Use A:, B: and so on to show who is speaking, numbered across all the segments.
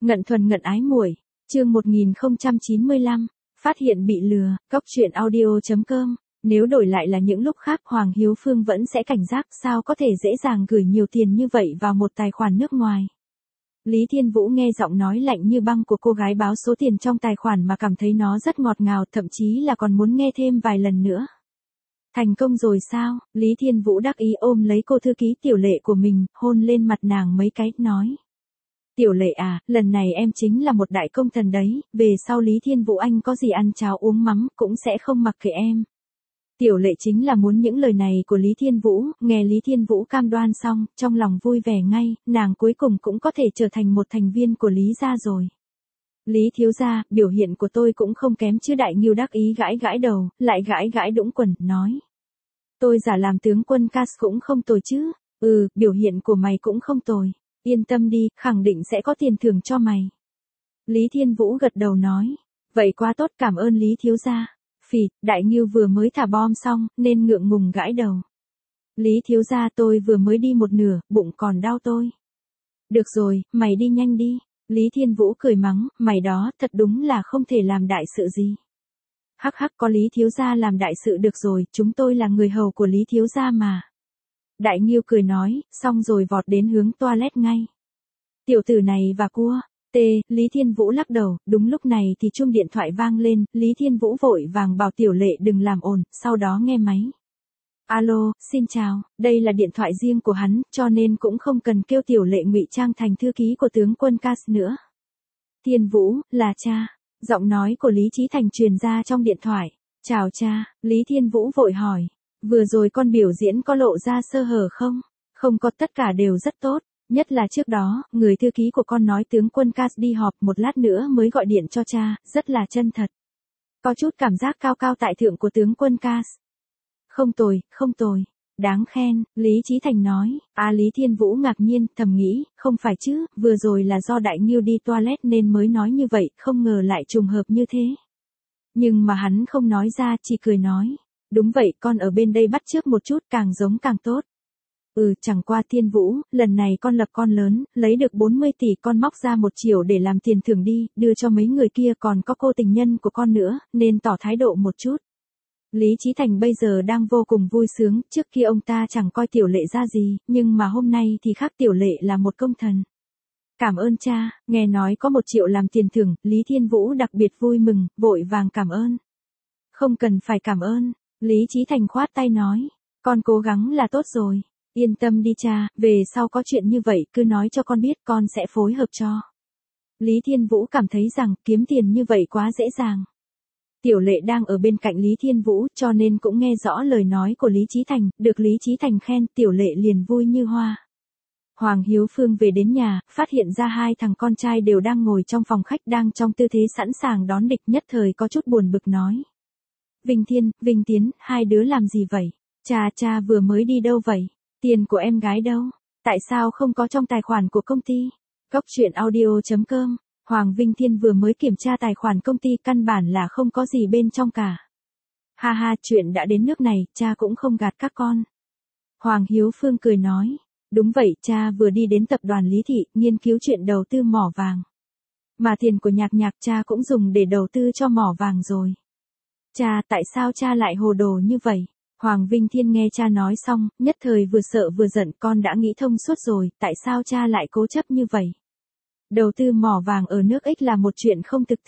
A: Ngận thuần ngận ái muội, chương 1095, phát hiện bị lừa, cóc truyện audio.com. Nếu đổi lại là những lúc khác Hoàng Hiếu Phương vẫn sẽ cảnh giác, sao có thể dễ dàng gửi nhiều tiền như vậy vào một tài khoản nước ngoài. Lý Thiên Vũ nghe giọng nói lạnh như băng của cô gái báo số tiền trong tài khoản mà cảm thấy nó rất ngọt ngào, thậm chí là còn muốn nghe thêm vài lần nữa. Thành công rồi sao? Lý Thiên Vũ đắc ý ôm lấy cô thư ký Tiểu Lệ của mình, hôn lên mặt nàng mấy cái, nói. Tiểu Lệ à, lần này em chính là một đại công thần đấy, về sau Lý Thiên Vũ anh có gì ăn cháo uống mắm cũng sẽ không mặc kệ em. Tiểu Lệ chính là muốn những lời này của Lý Thiên Vũ, nghe Lý Thiên Vũ cam đoan xong, trong lòng vui vẻ ngay, nàng cuối cùng cũng có thể trở thành một thành viên của Lý gia rồi. Lý thiếu gia, biểu hiện của tôi cũng không kém chứ. Đại Ngưu đắc ý gãi gãi đầu, lại gãi gãi đũng quần, nói. Tôi giả làm tướng quân Cas cũng không tồi chứ. Biểu hiện của mày cũng không tồi. Yên tâm đi, khẳng định sẽ có tiền thưởng cho mày. Lý Thiên Vũ gật đầu nói. Vậy quá tốt, cảm ơn Lý thiếu gia. Phì, Đại Ngưu vừa mới thả bom xong, nên ngượng ngùng gãi đầu. Lý thiếu gia, tôi vừa mới đi một nửa, bụng còn đau tôi. Được rồi, mày đi nhanh đi. Lý Thiên Vũ cười mắng, mày đó, thật đúng là không thể làm đại sự gì. Hắc hắc, có Lý thiếu gia làm đại sự được rồi, chúng tôi là người hầu của Lý thiếu gia mà. Đại Ngưu cười nói, xong rồi vọt đến hướng toilet ngay. Tiểu tử này và cua. Lý Thiên Vũ lắc đầu, đúng lúc này thì chuông điện thoại vang lên, Lý Thiên Vũ vội vàng bảo Tiểu Lệ đừng làm ồn, sau đó nghe máy. Alo, xin chào, đây là điện thoại riêng của hắn, cho nên cũng không cần kêu Tiểu Lệ ngụy trang thành thư ký của tướng quân Cas nữa. Thiên Vũ, là cha. Giọng nói của Lý Chí Thành truyền ra trong điện thoại. Chào cha, Lý Thiên Vũ vội hỏi. Vừa rồi con biểu diễn có lộ ra sơ hở không? Không có, tất cả đều rất tốt. Nhất là trước đó, người thư ký của con nói tướng quân Cas đi họp, một lát nữa mới gọi điện cho cha, rất là chân thật. Có chút cảm giác cao cao tại thượng của tướng quân Cas. Không tồi, không tồi. Đáng khen, Lý Chí Thành nói. Lý Thiên Vũ ngạc nhiên, thầm nghĩ, không phải chứ, vừa rồi là do Đại Ngưu đi toilet nên mới nói như vậy, không ngờ lại trùng hợp như thế. Nhưng mà hắn không nói ra, chỉ cười nói. Đúng vậy, con ở bên đây bắt chước một chút, càng giống càng tốt. Chẳng qua Thiên Vũ, lần này con lập con lớn, lấy được 40 tỷ, con móc ra 1 triệu để làm tiền thưởng đi, đưa cho mấy người kia, còn có cô tình nhân của con nữa, nên tỏ thái độ một chút. Lý Chí Thành bây giờ đang vô cùng vui sướng, trước kia ông ta chẳng coi Tiểu Lệ ra gì, nhưng mà hôm nay thì khác, Tiểu Lệ là một công thần. Cảm ơn cha, nghe nói có 1 triệu làm tiền thưởng, Lý Thiên Vũ đặc biệt vui mừng, vội vàng cảm ơn. Không cần phải cảm ơn, Lý Chí Thành khoát tay nói, con cố gắng là tốt rồi. Yên tâm đi cha, về sau có chuyện như vậy cứ nói cho con biết, con sẽ phối hợp cho. Lý Thiên Vũ cảm thấy rằng kiếm tiền như vậy quá dễ dàng. Tiểu Lệ đang ở bên cạnh Lý Thiên Vũ cho nên cũng nghe rõ lời nói của Lý Chí Thành, được Lý Chí Thành khen, Tiểu Lệ liền vui như hoa. Hoàng Hiếu Phương về đến nhà, phát hiện ra 2 thằng con trai đều đang ngồi trong phòng khách, đang trong tư thế sẵn sàng đón địch, nhất thời có chút buồn bực nói. Vinh Thiên, Vinh Tiến, 2 đứa làm gì vậy? Cha vừa mới đi đâu vậy? Tiền của em gái đâu? Tại sao không có trong tài khoản của công ty? cóc truyện audio.com. Hoàng Vinh Thiên vừa mới kiểm tra tài khoản công ty, căn bản là không có gì bên trong cả. Ha ha, chuyện đã đến nước này, cha cũng không gạt các con. Hoàng Hiếu Phương cười nói. Đúng vậy, cha vừa đi đến tập đoàn Lý Thị, nghiên cứu chuyện đầu tư mỏ vàng. Mà tiền của Nhạc Nhạc cha cũng dùng để đầu tư cho mỏ vàng rồi. Cha, tại sao cha lại hồ đồ như vậy? Hoàng Vinh Thiên nghe cha nói xong, nhất thời vừa sợ vừa giận, con đã nghĩ thông suốt rồi, tại sao cha lại cố chấp như vậy? Đầu tư mỏ vàng ở nước X là một chuyện không thực tế.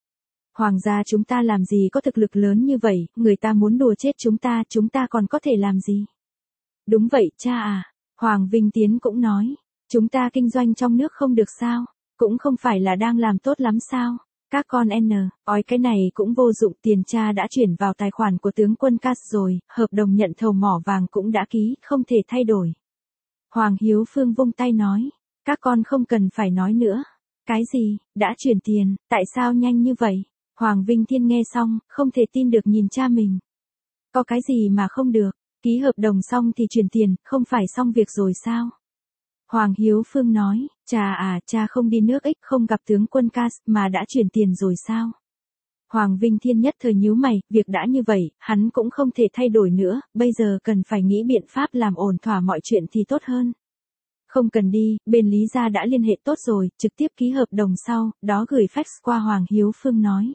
A: Hoàng gia chúng ta làm gì có thực lực lớn như vậy, người ta muốn đùa chết chúng ta còn có thể làm gì? Đúng vậy, cha à. Hoàng Vinh Tiến cũng nói, chúng ta kinh doanh trong nước không được sao? Cũng không phải là đang làm tốt lắm sao? Các con cái này cũng vô dụng, tiền cha đã chuyển vào tài khoản của tướng quân Cas rồi, hợp đồng nhận thầu mỏ vàng cũng đã ký, không thể thay đổi. Hoàng Hiếu Phương vung tay nói, các con không cần phải nói nữa. Cái gì, đã chuyển tiền, tại sao nhanh như vậy? Hoàng Vinh Thiên nghe xong, không thể tin được nhìn cha mình. Có cái gì mà không được, ký hợp đồng xong thì chuyển tiền, không phải xong việc rồi sao? Hoàng Hiếu Phương nói, cha không đi nước X, không gặp tướng quân Cas, mà đã chuyển tiền rồi sao? Hoàng Vinh Thiên nhất thời nhíu mày, việc đã như vậy, hắn cũng không thể thay đổi nữa, bây giờ cần phải nghĩ biện pháp làm ổn thỏa mọi chuyện thì tốt hơn. Không cần đi, bên Lý gia đã liên hệ tốt rồi, trực tiếp ký hợp đồng sau, đó gửi fax qua Hoàng Hiếu Phương nói.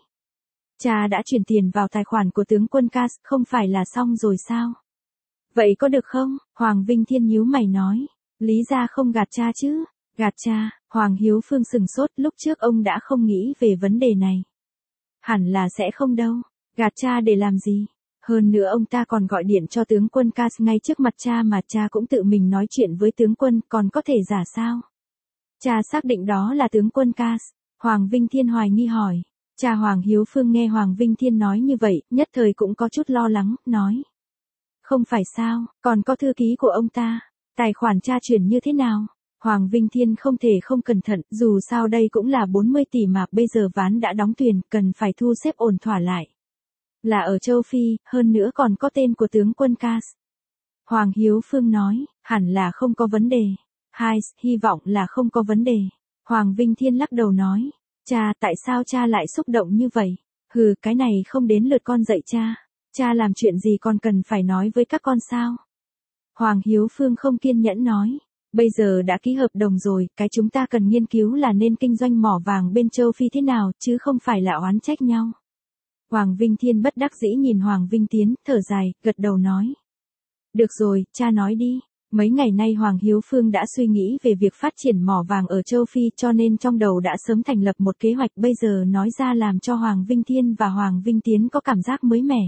A: Cha đã chuyển tiền vào tài khoản của tướng quân Cas, không phải là xong rồi sao? Vậy có được không? Hoàng Vinh Thiên nhíu mày nói. Lý gia không gạt cha chứ? Gạt cha, Hoàng Hiếu Phương sừng sốt, lúc trước ông đã không nghĩ về vấn đề này. Hẳn là sẽ không đâu. Gạt cha để làm gì? Hơn nữa ông ta còn gọi điện cho tướng quân Cas ngay trước mặt cha mà cha cũng tự mình nói chuyện với tướng quân, còn có thể giả sao? Cha xác định đó là tướng quân Cas. Hoàng Vinh Thiên hoài nghi hỏi. Cha Hoàng Hiếu Phương nghe Hoàng Vinh Thiên nói như vậy, nhất thời cũng có chút lo lắng, nói. Không phải sao, còn có thư ký của ông ta. Tài khoản cha chuyển như thế nào? Hoàng Vinh Thiên không thể không cẩn thận, dù sao đây cũng là 40 tỷ mà bây giờ ván đã đóng thuyền, cần phải thu xếp ổn thỏa lại. Là ở châu Phi, hơn nữa còn có tên của tướng quân Cas. Hoàng Hiếu Phương nói, hẳn là không có vấn đề. Hai, hy vọng là không có vấn đề. Hoàng Vinh Thiên lắc đầu nói, cha, tại sao cha lại xúc động như vậy? Hừ, cái này không đến lượt con dạy cha. Cha làm chuyện gì con cần phải nói với các con sao? Hoàng Hiếu Phương không kiên nhẫn nói. Bây giờ đã ký hợp đồng rồi, cái chúng ta cần nghiên cứu là nên kinh doanh mỏ vàng bên châu Phi thế nào, chứ không phải là oán trách nhau. Hoàng Vinh Thiên bất đắc dĩ nhìn Hoàng Vinh Tiến, thở dài, gật đầu nói. Được rồi, cha nói đi. Mấy ngày nay Hoàng Hiếu Phương đã suy nghĩ về việc phát triển mỏ vàng ở châu Phi cho nên trong đầu đã sớm thành lập một kế hoạch, bây giờ nói ra làm cho Hoàng Vinh Thiên và Hoàng Vinh Tiến có cảm giác mới mẻ.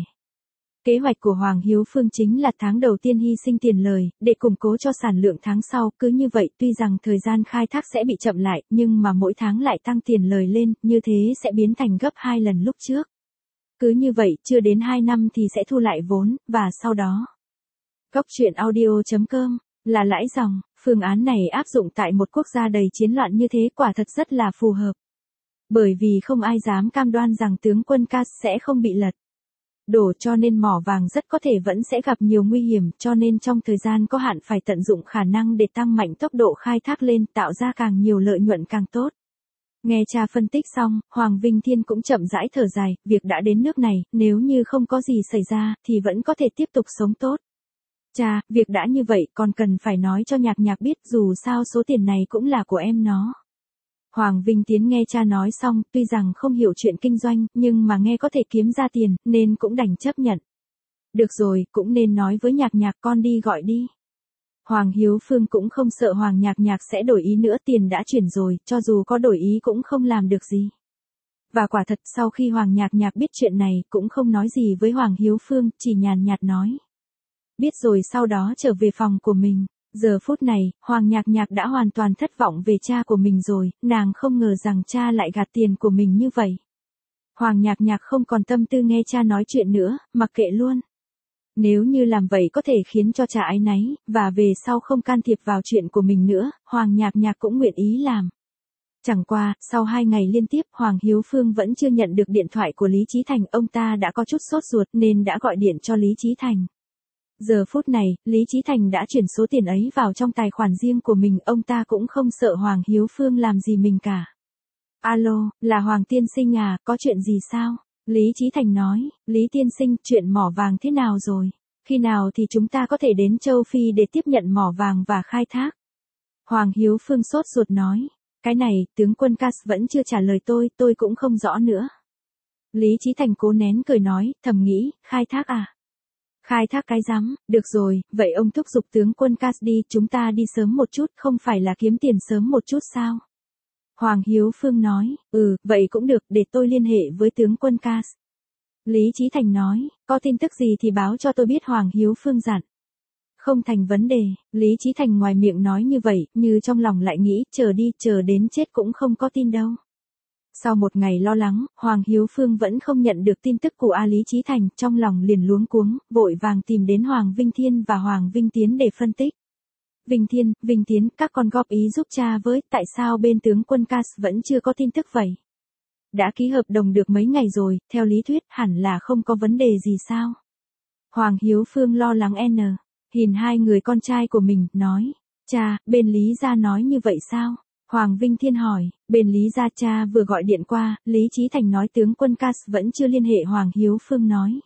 A: Kế hoạch của Hoàng Hiếu Phương chính là tháng đầu tiên hy sinh tiền lời, để củng cố cho sản lượng tháng sau, cứ như vậy tuy rằng thời gian khai thác sẽ bị chậm lại, nhưng mà mỗi tháng lại tăng tiền lời lên, như thế sẽ biến thành gấp 2 lần lúc trước. Cứ như vậy, chưa đến 2 năm thì sẽ thu lại vốn, và sau đó. Góc truyện audio.com, là lãi dòng, phương án này áp dụng tại một quốc gia đầy chiến loạn như thế quả thật rất là phù hợp. Bởi vì không ai dám cam đoan rằng tướng quân Cas sẽ không bị lật đổ cho nên mỏ vàng rất có thể vẫn sẽ gặp nhiều nguy hiểm cho nên trong thời gian có hạn phải tận dụng khả năng để tăng mạnh tốc độ khai thác lên tạo ra càng nhiều lợi nhuận càng tốt. Nghe cha phân tích xong, Hoàng Vinh Thiên cũng chậm rãi thở dài, việc đã đến nước này, nếu như không có gì xảy ra thì vẫn có thể tiếp tục sống tốt. Cha, việc đã như vậy còn cần phải nói cho Nhạc Nhạc biết dù sao số tiền này cũng là của em nó. Hoàng Vinh Tiến nghe cha nói xong, tuy rằng không hiểu chuyện kinh doanh, nhưng mà nghe có thể kiếm ra tiền, nên cũng đành chấp nhận. Được rồi, cũng nên nói với Nhạc Nhạc con đi gọi đi. Hoàng Hiếu Phương cũng không sợ Hoàng Nhạc Nhạc sẽ đổi ý nữa, tiền đã chuyển rồi, cho dù có đổi ý cũng không làm được gì. Và quả thật sau khi Hoàng Nhạc Nhạc biết chuyện này, cũng không nói gì với Hoàng Hiếu Phương, chỉ nhàn nhạt nói. Biết rồi sau đó trở về phòng của mình. Giờ phút này, Hoàng Nhạc Nhạc đã hoàn toàn thất vọng về cha của mình rồi, nàng không ngờ rằng cha lại gạt tiền của mình như vậy. Hoàng Nhạc Nhạc không còn tâm tư nghe cha nói chuyện nữa, mặc kệ luôn. Nếu như làm vậy có thể khiến cho cha áy náy, và về sau không can thiệp vào chuyện của mình nữa, Hoàng Nhạc Nhạc cũng nguyện ý làm. Chẳng qua, sau 2 ngày liên tiếp Hoàng Hiếu Phương vẫn chưa nhận được điện thoại của Lý Chí Thành, ông ta đã có chút sốt ruột nên đã gọi điện cho Lý Chí Thành. Giờ phút này, Lý Chí Thành đã chuyển số tiền ấy vào trong tài khoản riêng của mình, ông ta cũng không sợ Hoàng Hiếu Phương làm gì mình cả. Alo, là Hoàng tiên sinh à, có chuyện gì sao? Lý Chí Thành nói, Lý tiên sinh, chuyện mỏ vàng thế nào rồi? Khi nào thì chúng ta có thể đến châu Phi để tiếp nhận mỏ vàng và khai thác? Hoàng Hiếu Phương sốt ruột nói, cái này, tướng quân Cas vẫn chưa trả lời tôi cũng không rõ nữa. Lý Chí Thành cố nén cười nói, thầm nghĩ, khai thác à? Khai thác cái rắm, được rồi, vậy ông thúc giục tướng quân Cas đi, chúng ta đi sớm một chút, không phải là kiếm tiền sớm một chút sao? Hoàng Hiếu Phương nói, vậy cũng được, để tôi liên hệ với tướng quân Cas. Lý Chí Thành nói, có tin tức gì thì báo cho tôi biết, Hoàng Hiếu Phương dặn. Không thành vấn đề, Lý Chí Thành ngoài miệng nói như vậy, như trong lòng lại nghĩ, chờ đi, chờ đến chết cũng không có tin đâu. Sau một ngày lo lắng, Hoàng Hiếu Phương vẫn không nhận được tin tức của Lý Chí Thành, trong lòng liền luống cuống, vội vàng tìm đến Hoàng Vinh Thiên và Hoàng Vinh Tiến để phân tích. Vinh Thiên, Vinh Tiến, các con góp ý giúp cha với, tại sao bên tướng quân Cas vẫn chưa có tin tức vậy? Đã ký hợp đồng được mấy ngày rồi, theo lý thuyết hẳn là không có vấn đề gì sao? Hoàng Hiếu Phương lo lắng nhìn hai người con trai của mình, nói, cha, bên Lý gia nói như vậy sao? Hoàng Vinh Thiên hỏi, bên Lý gia cha vừa gọi điện qua, Lý Chí Thành nói tướng quân Cas vẫn chưa liên hệ. Hoàng Hiếu Phương nói,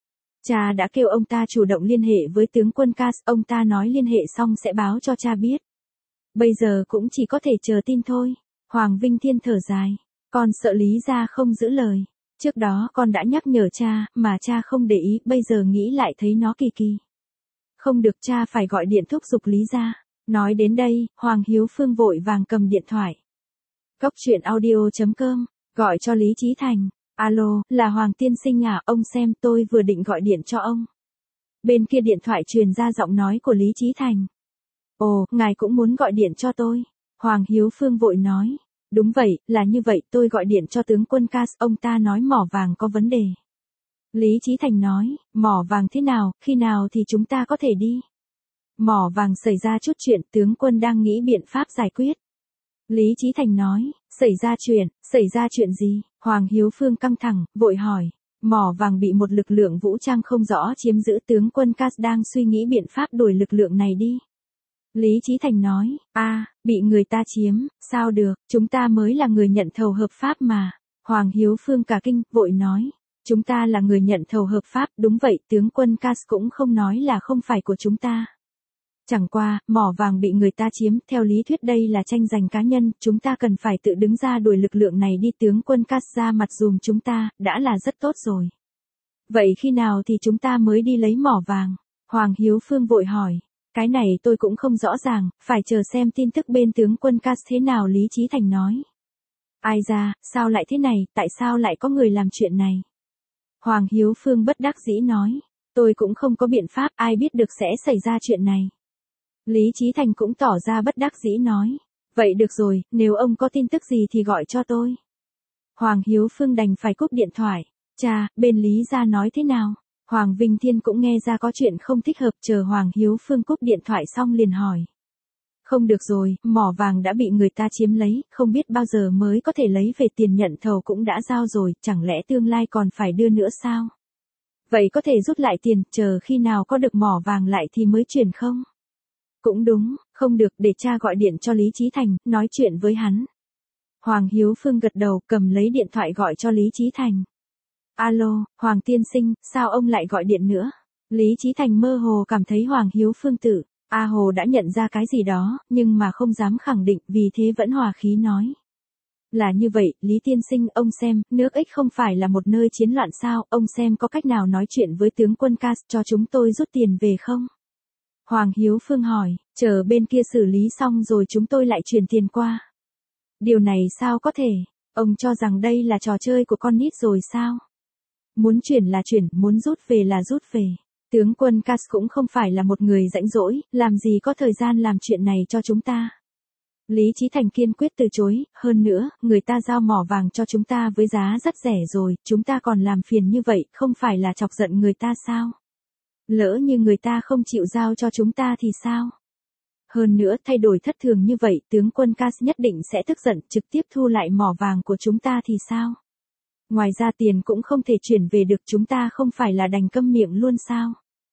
A: cha đã kêu ông ta chủ động liên hệ với tướng quân Cas, ông ta nói liên hệ xong sẽ báo cho cha biết. Bây giờ cũng chỉ có thể chờ tin thôi. Hoàng Vinh Thiên thở dài. Con sợ Lý gia không giữ lời. Trước đó con đã nhắc nhở cha, mà cha không để ý, bây giờ nghĩ lại thấy nó kỳ kỳ. Không được, cha phải gọi điện thúc giục Lý gia. Nói đến đây, Hoàng Hiếu Phương vội vàng cầm điện thoại. Cốc truyện audio.com, gọi cho Lý Chí Thành. Alo, là Hoàng tiên sinh à, ông xem, tôi vừa định gọi điện cho ông. Bên kia điện thoại truyền ra giọng nói của Lý Chí Thành. Ồ, ngài cũng muốn gọi điện cho tôi. Hoàng Hiếu Phương vội nói. Đúng vậy, là như vậy, tôi gọi điện cho tướng quân Cas, ông ta nói mỏ vàng có vấn đề. Lý Chí Thành nói, mỏ vàng thế nào, khi nào thì chúng ta có thể đi? Mỏ vàng xảy ra chút chuyện, tướng quân đang nghĩ biện pháp giải quyết. Lý Chí Thành nói, xảy ra chuyện gì? Hoàng Hiếu Phương căng thẳng, vội hỏi. Mỏ vàng bị một lực lượng vũ trang không rõ chiếm giữ, tướng quân Cas đang suy nghĩ biện pháp đuổi lực lượng này đi. Lý Chí Thành nói, bị người ta chiếm, sao được, chúng ta mới là người nhận thầu hợp pháp mà. Hoàng Hiếu Phương cả kinh, vội nói, chúng ta là người nhận thầu hợp pháp, đúng vậy, tướng quân Cas cũng không nói là không phải của chúng ta. Chẳng qua, mỏ vàng bị người ta chiếm, theo lý thuyết đây là tranh giành cá nhân, chúng ta cần phải tự đứng ra đuổi lực lượng này đi, tướng quân Cas ra mặt dùm chúng ta, đã là rất tốt rồi. Vậy khi nào thì chúng ta mới đi lấy mỏ vàng? Hoàng Hiếu Phương vội hỏi. Cái này tôi cũng không rõ ràng, phải chờ xem tin tức bên tướng quân Cas thế nào, Lý Chí Thành nói. Ai ra, sao lại thế này, tại sao lại có người làm chuyện này? Hoàng Hiếu Phương bất đắc dĩ nói. Tôi cũng không có biện pháp, ai biết được sẽ xảy ra chuyện này. Lý Chí Thành cũng tỏ ra bất đắc dĩ nói. Vậy được rồi, nếu ông có tin tức gì thì gọi cho tôi. Hoàng Hiếu Phương đành phải cúp điện thoại. Cha, bên Lý gia nói thế nào? Hoàng Vinh Thiên cũng nghe ra có chuyện không thích hợp, chờ Hoàng Hiếu Phương cúp điện thoại xong liền hỏi. Không được rồi, mỏ vàng đã bị người ta chiếm lấy, không biết bao giờ mới có thể lấy về, tiền nhận thầu cũng đã giao rồi, chẳng lẽ tương lai còn phải đưa nữa sao? Vậy có thể rút lại tiền, chờ khi nào có được mỏ vàng lại thì mới chuyển không? Cũng đúng, không được, để cha gọi điện cho Lý Chí Thành, nói chuyện với hắn. Hoàng Hiếu Phương gật đầu, cầm lấy điện thoại gọi cho Lý Chí Thành. Alo, Hoàng tiên sinh, sao ông lại gọi điện nữa? Lý Chí Thành mơ hồ cảm thấy Hoàng Hiếu Phương Hồ đã nhận ra cái gì đó, nhưng mà không dám khẳng định, vì thế vẫn hòa khí nói. Là như vậy, Lý tiên sinh, ông xem, nước Ích không phải là một nơi chiến loạn sao, ông xem có cách nào nói chuyện với tướng quân Cas cho chúng tôi rút tiền về không? Hoàng Hiếu Phương hỏi, chờ bên kia xử lý xong rồi chúng tôi lại chuyển tiền qua. Điều này sao có thể? Ông cho rằng đây là trò chơi của con nít rồi sao? Muốn chuyển là chuyển, muốn rút về là rút về. Tướng quân Cas cũng không phải là một người rãnh rỗi, làm gì có thời gian làm chuyện này cho chúng ta. Lý Chí Thành kiên quyết từ chối, hơn nữa, người ta giao mỏ vàng cho chúng ta với giá rất rẻ rồi, chúng ta còn làm phiền như vậy, không phải là chọc giận người ta sao? Lỡ như người ta không chịu giao cho chúng ta thì sao? Hơn nữa, thay đổi thất thường như vậy, tướng quân Cas nhất định sẽ tức giận, trực tiếp thu lại mỏ vàng của chúng ta thì sao? Ngoài ra tiền cũng không thể chuyển về được, chúng ta không phải là đành câm miệng luôn sao?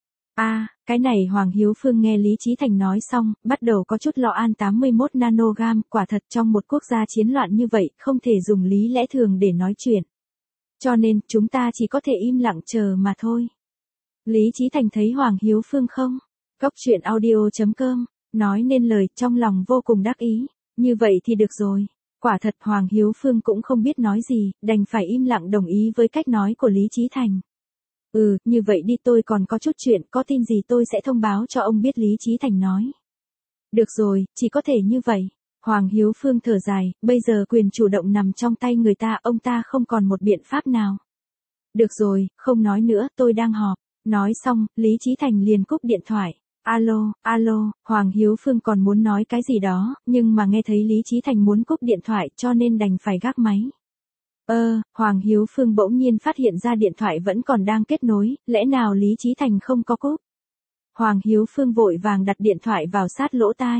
A: Cái này Hoàng Hiếu Phương nghe Lý Chí Thành nói xong, bắt đầu có chút lo an. 81 nanogam, quả thật trong một quốc gia chiến loạn như vậy, không thể dùng lý lẽ thường để nói chuyện. Cho nên, chúng ta chỉ có thể im lặng chờ mà thôi. Lý Chí Thành thấy Hoàng Hiếu Phương không? Cốc truyện audio.com, nói nên lời, trong lòng vô cùng đắc ý. Như vậy thì được rồi. Quả thật Hoàng Hiếu Phương cũng không biết nói gì, đành phải im lặng đồng ý với cách nói của Lý Chí Thành. Như vậy đi, tôi còn có chút chuyện, có tin gì tôi sẽ thông báo cho ông biết, Lý Chí Thành nói. Được rồi, chỉ có thể như vậy. Hoàng Hiếu Phương thở dài, bây giờ quyền chủ động nằm trong tay người ta, ông ta không còn một biện pháp nào. Được rồi, không nói nữa, tôi đang họp. Nói xong, Lý Chí Thành liền cúp điện thoại. Alo, Hoàng Hiếu Phương còn muốn nói cái gì đó, nhưng mà nghe thấy Lý Chí Thành muốn cúp điện thoại cho nên đành phải gác máy. Hoàng Hiếu Phương bỗng nhiên phát hiện ra điện thoại vẫn còn đang kết nối, lẽ nào Lý Chí Thành không có cúp? Hoàng Hiếu Phương vội vàng đặt điện thoại vào sát lỗ tai.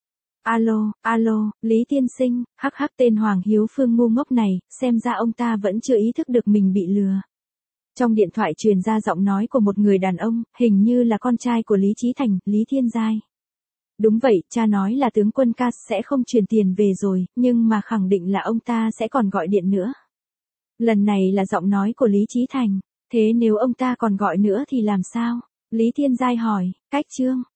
A: Alo, Lý tiên sinh, hắc tên Hoàng Hiếu Phương ngu ngốc này, xem ra ông ta vẫn chưa ý thức được mình bị lừa. Trong điện thoại truyền ra giọng nói của một người đàn ông, hình như là con trai của Lý Chí Thành, Lý Thiên Giai. Đúng vậy, cha nói là tướng quân Cas sẽ không truyền tiền về rồi, nhưng mà khẳng định là ông ta sẽ còn gọi điện nữa. Lần này là giọng nói của Lý Chí Thành, thế nếu ông ta còn gọi nữa thì làm sao? Lý Thiên Giai hỏi, cách chương.